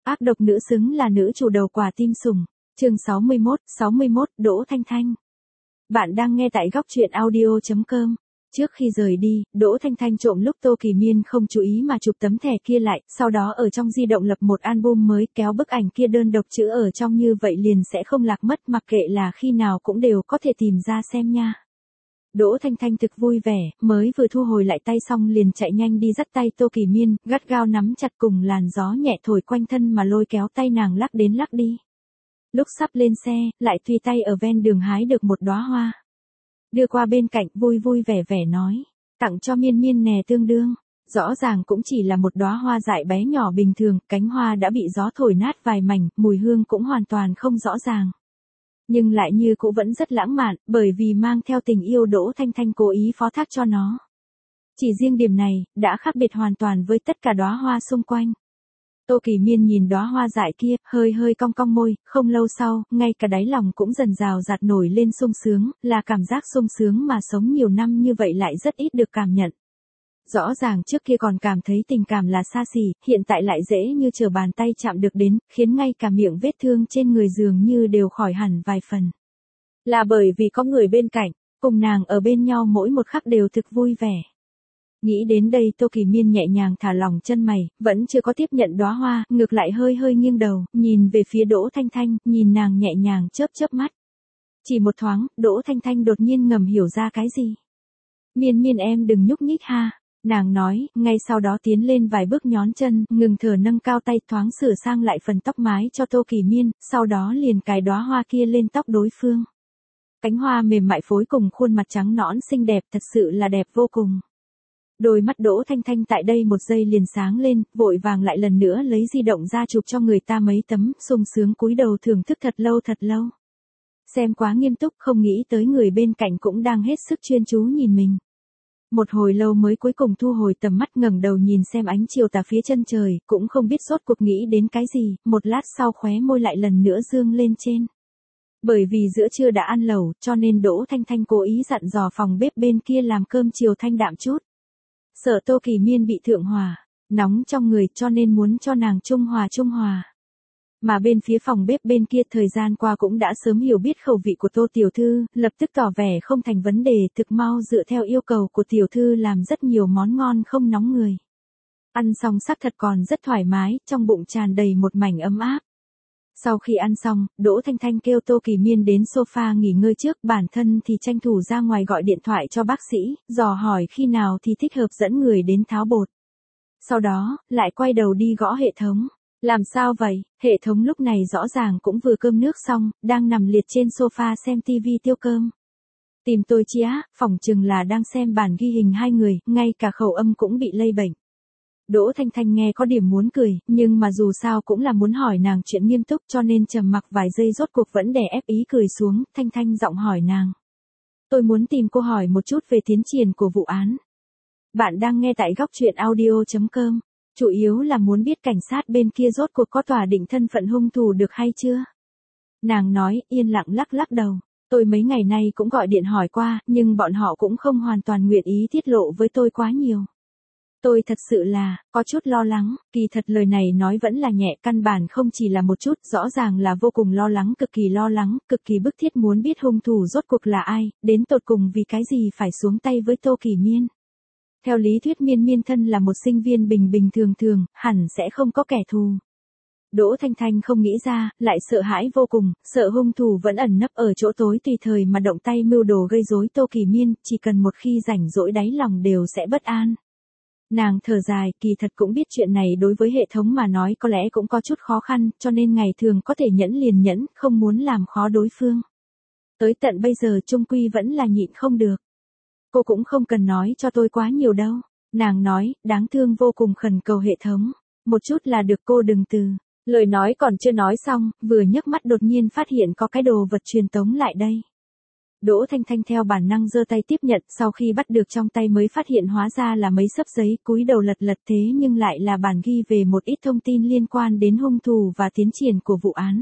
Ác độc nữ xứng là nữ chủ đầu quả tim sủng. Chương 61, Đỗ Thanh Thanh. Bạn đang nghe tại góc truyện audio.com. Trước khi rời đi, Đỗ Thanh Thanh trộm lúc Tô Kỳ Miên không chú ý mà chụp tấm thẻ kia lại, sau đó ở trong di động lập một album mới, kéo bức ảnh kia đơn độc chữ ở trong, như vậy liền sẽ không lạc mất, mặc kệ là khi nào cũng đều có thể tìm ra xem nha. Đỗ Thanh Thanh thực vui vẻ, mới vừa thu hồi lại tay xong liền chạy nhanh đi dắt tay Tô Kỳ Miên, gắt gao nắm chặt, cùng làn gió nhẹ thổi quanh thân mà lôi kéo tay nàng lắc đến lắc đi. Lúc sắp lên xe, lại tùy tay ở ven đường hái được một đóa hoa. Đưa qua bên cạnh, vui vui vẻ vẻ nói, tặng cho Miên Miên nè tương đương. Rõ ràng cũng chỉ là một đóa hoa dại bé nhỏ bình thường, cánh hoa đã bị gió thổi nát vài mảnh, mùi hương cũng hoàn toàn không rõ ràng. Nhưng lại như cũ vẫn rất lãng mạn, bởi vì mang theo tình yêu Đỗ Thanh Thanh cố ý phó thác cho nó. Chỉ riêng điểm này, đã khác biệt hoàn toàn với tất cả đóa hoa xung quanh. Tô Kỳ Miên nhìn đóa hoa dại kia, hơi hơi cong cong môi, không lâu sau, ngay cả đáy lòng cũng dần rào rạt nổi lên sung sướng, là cảm giác sung sướng mà sống nhiều năm như vậy lại rất ít được cảm nhận. Rõ ràng trước kia còn cảm thấy tình cảm là xa xỉ, hiện tại lại dễ như trở bàn tay chạm được đến, khiến ngay cả miệng vết thương trên người dường như đều khỏi hẳn vài phần. Là bởi vì có người bên cạnh, cùng nàng ở bên nhau mỗi một khắc đều thực vui vẻ. Nghĩ đến đây Tô Kỳ Miên nhẹ nhàng thả lỏng chân mày, vẫn chưa có tiếp nhận đóa hoa, ngược lại hơi hơi nghiêng đầu, nhìn về phía Đỗ Thanh Thanh, nhìn nàng nhẹ nhàng chớp chớp mắt. Chỉ một thoáng, Đỗ Thanh Thanh đột nhiên ngầm hiểu ra cái gì. Miên Miên em đừng nhúc nhích ha. Nàng nói, ngay sau đó tiến lên vài bước nhón chân, ngừng thở nâng cao tay thoáng sửa sang lại phần tóc mái cho Tô Kỳ Miên, sau đó liền cài đóa hoa kia lên tóc đối phương. Cánh hoa mềm mại phối cùng khuôn mặt trắng nõn xinh đẹp, thật sự là đẹp vô cùng. Đôi mắt Đỗ Thanh Thanh tại đây một giây liền sáng lên, vội vàng lại lần nữa lấy di động ra chụp cho người ta mấy tấm, sung sướng cúi đầu thưởng thức thật lâu. Xem quá nghiêm túc, không nghĩ tới người bên cạnh cũng đang hết sức chuyên chú nhìn mình. Một hồi lâu mới cuối cùng thu hồi tầm mắt, ngẩng đầu nhìn xem ánh chiều tà phía chân trời, cũng không biết rốt cuộc nghĩ đến cái gì, một lát sau khóe môi lại lần nữa dương lên trên. Bởi vì giữa trưa đã ăn lẩu, cho nên Đỗ Thanh Thanh cố ý dặn dò phòng bếp bên kia làm cơm chiều thanh đạm chút. Sợ Tô Kỳ Miên bị thượng hỏa, nóng trong người, cho nên muốn cho nàng trung hòa. Mà bên phía phòng bếp bên kia thời gian qua cũng đã sớm hiểu biết khẩu vị của Tô tiểu thư, lập tức tỏ vẻ không thành vấn đề, thực mau dựa theo yêu cầu của tiểu thư làm rất nhiều món ngon không nóng người. Ăn xong xác thật còn rất thoải mái, trong bụng tràn đầy một mảnh ấm áp. Sau khi ăn xong, Đỗ Thanh Thanh kêu Tô Kỳ Miên đến sofa nghỉ ngơi trước, bản thân thì tranh thủ ra ngoài gọi điện thoại cho bác sĩ, dò hỏi khi nào thì thích hợp dẫn người đến tháo bột. Sau đó, lại quay đầu đi gõ hệ thống. Làm sao vậy? Hệ thống lúc này rõ ràng cũng vừa cơm nước xong, đang nằm liệt trên sofa xem tivi tiêu cơm. Tìm tôi chi á, phỏng chừng là đang xem bản ghi hình hai người, ngay cả khẩu âm cũng bị lây bệnh. Đỗ Thanh Thanh nghe có điểm muốn cười, nhưng mà dù sao cũng là muốn hỏi nàng chuyện nghiêm túc, cho nên trầm mặc vài giây rốt cuộc vẫn đè ép ý cười xuống, Thanh Thanh giọng hỏi nàng. Tôi muốn tìm cô hỏi một chút về tiến triển của vụ án. Bạn đang nghe tại góc truyện audio.com. Chủ yếu là muốn biết cảnh sát bên kia rốt cuộc có tỏa định thân phận hung thủ được hay chưa? Nàng nói, yên lặng lắc đầu. Tôi mấy ngày nay cũng gọi điện hỏi qua, nhưng bọn họ cũng không hoàn toàn nguyện ý tiết lộ với tôi quá nhiều. Tôi thật sự là, có chút lo lắng, kỳ thật lời này nói vẫn là nhẹ, căn bản không chỉ là một chút, rõ ràng là vô cùng lo lắng, cực kỳ bức thiết muốn biết hung thủ rốt cuộc là ai, đến tột cùng vì cái gì phải xuống tay với Tô Kỳ Miên. Theo lý thuyết Miên Miên thân là một sinh viên bình thường, hẳn sẽ không có kẻ thù. Đỗ Thanh Thanh không nghĩ ra, lại sợ hãi vô cùng, sợ hung thủ vẫn ẩn nấp ở chỗ tối tùy thời mà động tay mưu đồ gây rối Tô Kỳ Miên, chỉ cần một khi rảnh rỗi đáy lòng đều sẽ bất an. Nàng thở dài, kỳ thật cũng biết chuyện này đối với hệ thống mà nói có lẽ cũng có chút khó khăn, cho nên ngày thường có thể nhẫn liền nhẫn, không muốn làm khó đối phương. Tới tận bây giờ chung quy vẫn là nhịn không được. Cô cũng không cần nói cho tôi quá nhiều đâu. Nàng nói, đáng thương vô cùng khẩn cầu hệ thống. Một chút là được, cô đừng từ. Lời nói còn chưa nói xong, vừa nhấc mắt đột nhiên phát hiện có cái đồ vật truyền tống lại đây. Đỗ Thanh Thanh theo bản năng giơ tay tiếp nhận, sau khi bắt được trong tay mới phát hiện hóa ra là mấy xấp giấy, cúi đầu lật thế nhưng lại là bản ghi về một ít thông tin liên quan đến hung thủ và tiến triển của vụ án.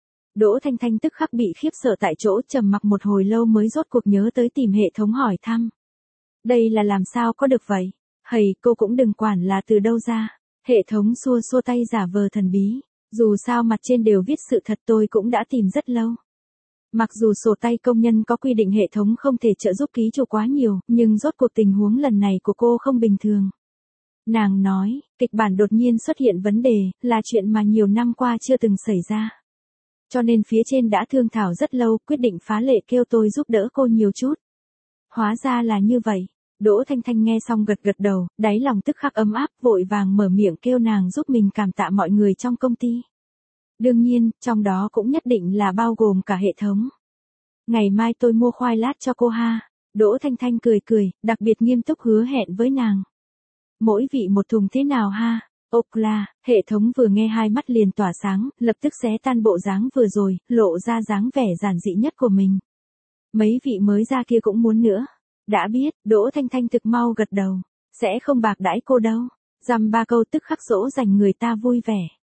Đỗ Thanh Thanh tức khắc bị khiếp sợ tại chỗ, trầm mặc một hồi lâu mới rốt cuộc nhớ tới tìm hệ thống hỏi thăm. Đây là làm sao có được vậy? Hầy, cô cũng đừng quản là từ đâu ra. Hệ thống xua tay giả vờ thần bí. Dù sao mặt trên đều viết sự thật tôi cũng đã tìm rất lâu. Mặc dù sổ tay công nhân có quy định hệ thống không thể trợ giúp ký chủ quá nhiều, nhưng rốt cuộc tình huống lần này của cô không bình thường. Nàng nói, kịch bản đột nhiên xuất hiện vấn đề, là chuyện mà nhiều năm qua chưa từng xảy ra. Cho nên phía trên đã thương thảo rất lâu, quyết định phá lệ kêu tôi giúp đỡ cô nhiều chút. Hóa ra là như vậy. Đỗ Thanh Thanh nghe xong gật gật đầu, đáy lòng tức khắc ấm áp, vội vàng mở miệng kêu nàng giúp mình cảm tạ mọi người trong công ty. Đương nhiên, trong đó cũng nhất định là bao gồm cả hệ thống. Ngày mai tôi mua khoai lát cho cô ha. Đỗ Thanh Thanh cười cười, đặc biệt nghiêm túc hứa hẹn với nàng. Mỗi vị một thùng thế nào ha? Ốc la, hệ thống vừa nghe hai mắt liền tỏa sáng, lập tức xé tan bộ dáng vừa rồi, lộ ra dáng vẻ giản dị nhất của mình. Mấy vị mới ra kia cũng muốn nữa. Đã biết, Đỗ Thanh Thanh thực mau gật đầu. Sẽ không bạc đãi cô đâu. Dăm ba câu tức khắc dỗ dành người ta vui vẻ.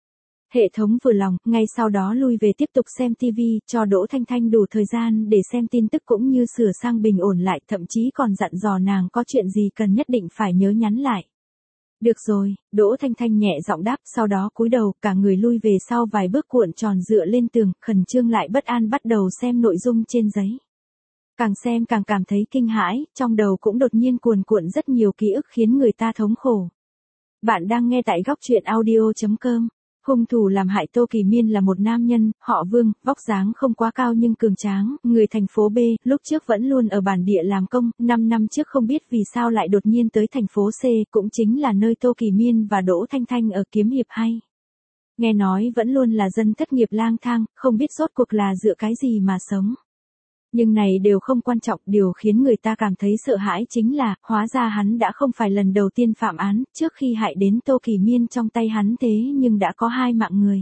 Hệ thống vừa lòng, ngay sau đó lui về tiếp tục xem TV, cho Đỗ Thanh Thanh đủ thời gian để xem tin tức cũng như sửa sang bình ổn lại, thậm chí còn dặn dò nàng có chuyện gì cần nhất định phải nhớ nhắn lại. Được rồi, Đỗ Thanh Thanh nhẹ giọng đáp, sau đó cúi đầu, cả người lui về sau vài bước cuộn tròn dựa lên tường, khẩn trương lại bất an bắt đầu xem nội dung trên giấy. Càng xem càng cảm thấy kinh hãi, trong đầu cũng đột nhiên cuồn cuộn rất nhiều ký ức khiến người ta thống khổ. Bạn đang nghe tại góc truyện audio.com. Hung thủ làm hại Tô Kỳ Miên là một nam nhân, họ Vương, vóc dáng không quá cao nhưng cường tráng, người thành phố B, lúc trước vẫn luôn ở bản địa làm công, 5 năm trước không biết vì sao lại đột nhiên tới thành phố C, cũng chính là nơi Tô Kỳ Miên và Đỗ Thanh Thanh ở kiếm hiệp hay. Nghe nói vẫn luôn là dân thất nghiệp lang thang, không biết rốt cuộc là dựa cái gì mà sống. Nhưng này đều không quan trọng, điều khiến người ta cảm thấy sợ hãi chính là, hóa ra hắn đã không phải lần đầu tiên phạm án, trước khi hại đến Tô Kỳ Miên trong tay hắn thế nhưng đã có 2 mạng người.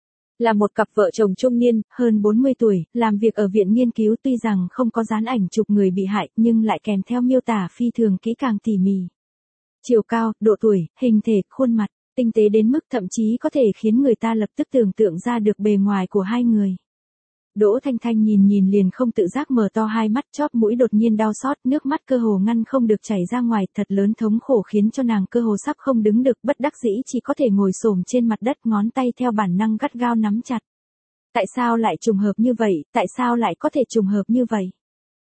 Là một cặp vợ chồng trung niên, hơn 40 tuổi, làm việc ở viện nghiên cứu tuy rằng không có dán ảnh chụp người bị hại nhưng lại kèm theo miêu tả phi thường kỹ càng tỉ mỉ. Chiều cao, độ tuổi, hình thể, khuôn mặt, tinh tế đến mức thậm chí có thể khiến người ta lập tức tưởng tượng ra được bề ngoài của hai người. Đỗ Thanh Thanh nhìn liền không tự giác mở to hai mắt, chóp mũi đột nhiên đau xót, nước mắt cơ hồ ngăn không được chảy ra ngoài, thật lớn thống khổ khiến cho nàng cơ hồ sắp không đứng được, bất đắc dĩ chỉ có thể ngồi xổm trên mặt đất, ngón tay theo bản năng gắt gao nắm chặt. Tại sao lại trùng hợp như vậy, tại sao lại có thể trùng hợp như vậy?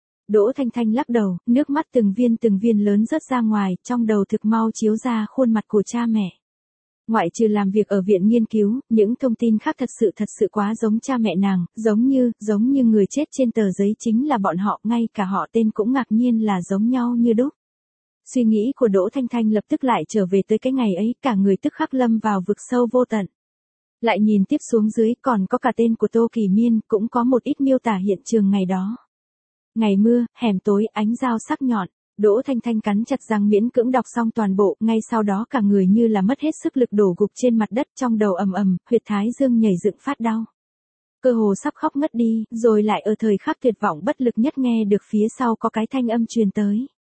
Đỗ Thanh Thanh lắc đầu, nước mắt từng viên lớn rớt ra ngoài, trong đầu thực mau chiếu ra khuôn mặt của cha mẹ. Ngoại trừ làm việc ở viện nghiên cứu, những thông tin khác thật sự quá giống cha mẹ nàng, giống như người chết trên tờ giấy chính là bọn họ, ngay cả họ tên cũng ngạc nhiên là giống nhau như đúc. Suy nghĩ của Đỗ Thanh Thanh lập tức lại trở về tới cái ngày ấy, cả người tức khắc lâm vào vực sâu vô tận. Lại nhìn tiếp xuống dưới còn có cả tên của Tô Kỳ Miên, cũng có một ít miêu tả hiện trường ngày đó. Ngày mưa, hẻm tối, ánh dao sắc nhọn. Đỗ Thanh Thanh cắn chặt răng miễn cưỡng đọc xong toàn bộ, ngay sau đó cả người như là mất hết sức lực đổ gục trên mặt đất, trong đầu ầm, huyệt thái dương nhảy dựng phát đau. Cơ hồ sắp khóc ngất đi, rồi lại ở thời khắc tuyệt vọng bất lực nhất nghe được phía sau có cái thanh âm truyền tới.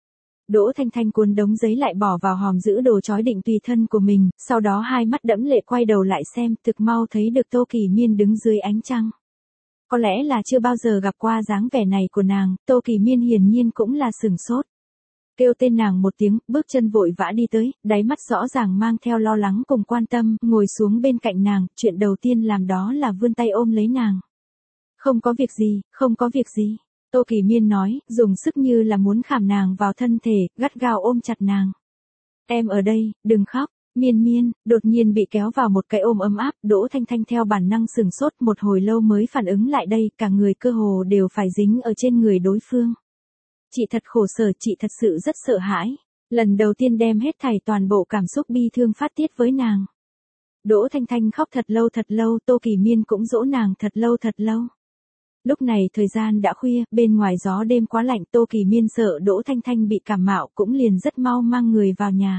Đỗ Thanh Thanh cuốn đống giấy lại bỏ vào hòm giữ đồ trói định tùy thân của mình, sau đó hai mắt đẫm lệ quay đầu lại xem, thực mau thấy được Tô Kỳ Miên đứng dưới ánh trăng. Có lẽ là chưa bao giờ gặp qua dáng vẻ này của nàng, Tô Kỳ Miên hiển nhiên cũng là sửng sốt. Kêu tên nàng một tiếng, bước chân vội vã đi tới, đáy mắt rõ ràng mang theo lo lắng cùng quan tâm, ngồi xuống bên cạnh nàng, chuyện đầu tiên làm đó là vươn tay ôm lấy nàng. Không có việc gì, Tô Kỳ Miên nói, dùng sức như là muốn khảm nàng vào thân thể, gắt gao ôm chặt nàng. Em ở đây, đừng khóc, Miên, đột nhiên bị kéo vào một cái ôm ấm áp, Đỗ Thanh Thanh theo bản năng sửng sốt, một hồi lâu mới phản ứng lại đây, cả người cơ hồ đều phải dính ở trên người đối phương. Chị thật khổ sở, chị thật sự rất sợ hãi. Lần đầu tiên đem hết thảy toàn bộ cảm xúc bi thương phát tiết với nàng. Đỗ Thanh Thanh khóc thật lâu, Tô Kỳ Miên cũng dỗ nàng thật lâu. Lúc này thời gian đã khuya, bên ngoài gió đêm quá lạnh, Tô Kỳ Miên sợ Đỗ Thanh Thanh bị cảm mạo cũng liền rất mau mang người vào nhà.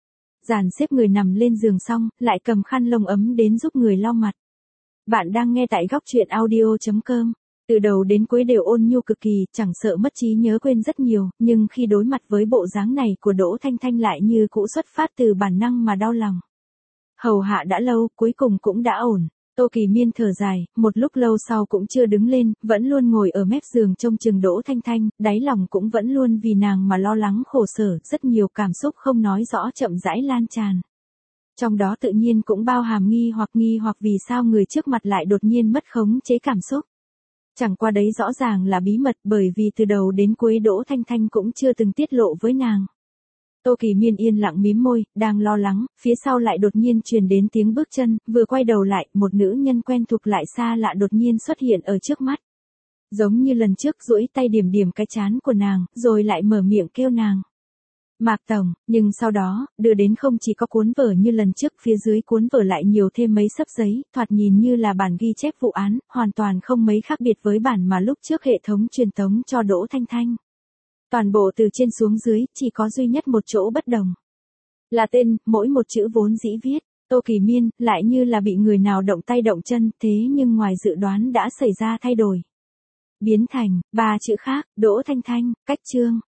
Dàn xếp người nằm lên giường xong, lại cầm khăn lông ấm đến giúp người lau mặt. Bạn đang nghe tại góc truyện audio.com. Từ đầu đến cuối đều ôn nhu cực kỳ, chẳng sợ mất trí nhớ quên rất nhiều, nhưng khi đối mặt với bộ dáng này của Đỗ Thanh Thanh lại như cũ xuất phát từ bản năng mà đau lòng. Hầu hạ đã lâu, cuối cùng cũng đã ổn. Tô Kỳ Miên thở dài, một lúc lâu sau cũng chưa đứng lên, vẫn luôn ngồi ở mép giường trông chừng Đỗ Thanh Thanh, đáy lòng cũng vẫn luôn vì nàng mà lo lắng khổ sở, rất nhiều cảm xúc không nói rõ chậm rãi lan tràn. Trong đó tự nhiên cũng bao hàm nghi hoặc vì sao người trước mặt lại đột nhiên mất khống chế cảm xúc. Chẳng qua đấy rõ ràng là bí mật bởi vì từ đầu đến cuối Đỗ Thanh Thanh cũng chưa từng tiết lộ với nàng. Tô Kỳ Miên yên lặng mím môi, đang lo lắng, phía sau lại đột nhiên truyền đến tiếng bước chân, vừa quay đầu lại, một nữ nhân quen thuộc lại xa lạ đột nhiên xuất hiện ở trước mắt. Giống như lần trước duỗi tay điểm điểm cái trán của nàng, rồi lại mở miệng kêu nàng. Mạc Tổng, nhưng sau đó, đưa đến không chỉ có cuốn vở như lần trước, phía dưới cuốn vở lại nhiều thêm mấy xấp giấy, thoạt nhìn như là bản ghi chép vụ án, hoàn toàn không mấy khác biệt với bản mà lúc trước hệ thống truyền tống cho Đỗ Thanh Thanh. Toàn bộ từ trên xuống dưới, chỉ có duy nhất một chỗ bất đồng. Là tên, mỗi một chữ vốn dĩ viết, Tô Kỳ Miên, lại như là bị người nào động tay động chân, thế nhưng ngoài dự đoán đã xảy ra thay đổi. Biến thành, 3 chữ khác, Đỗ Thanh Thanh, cách chương.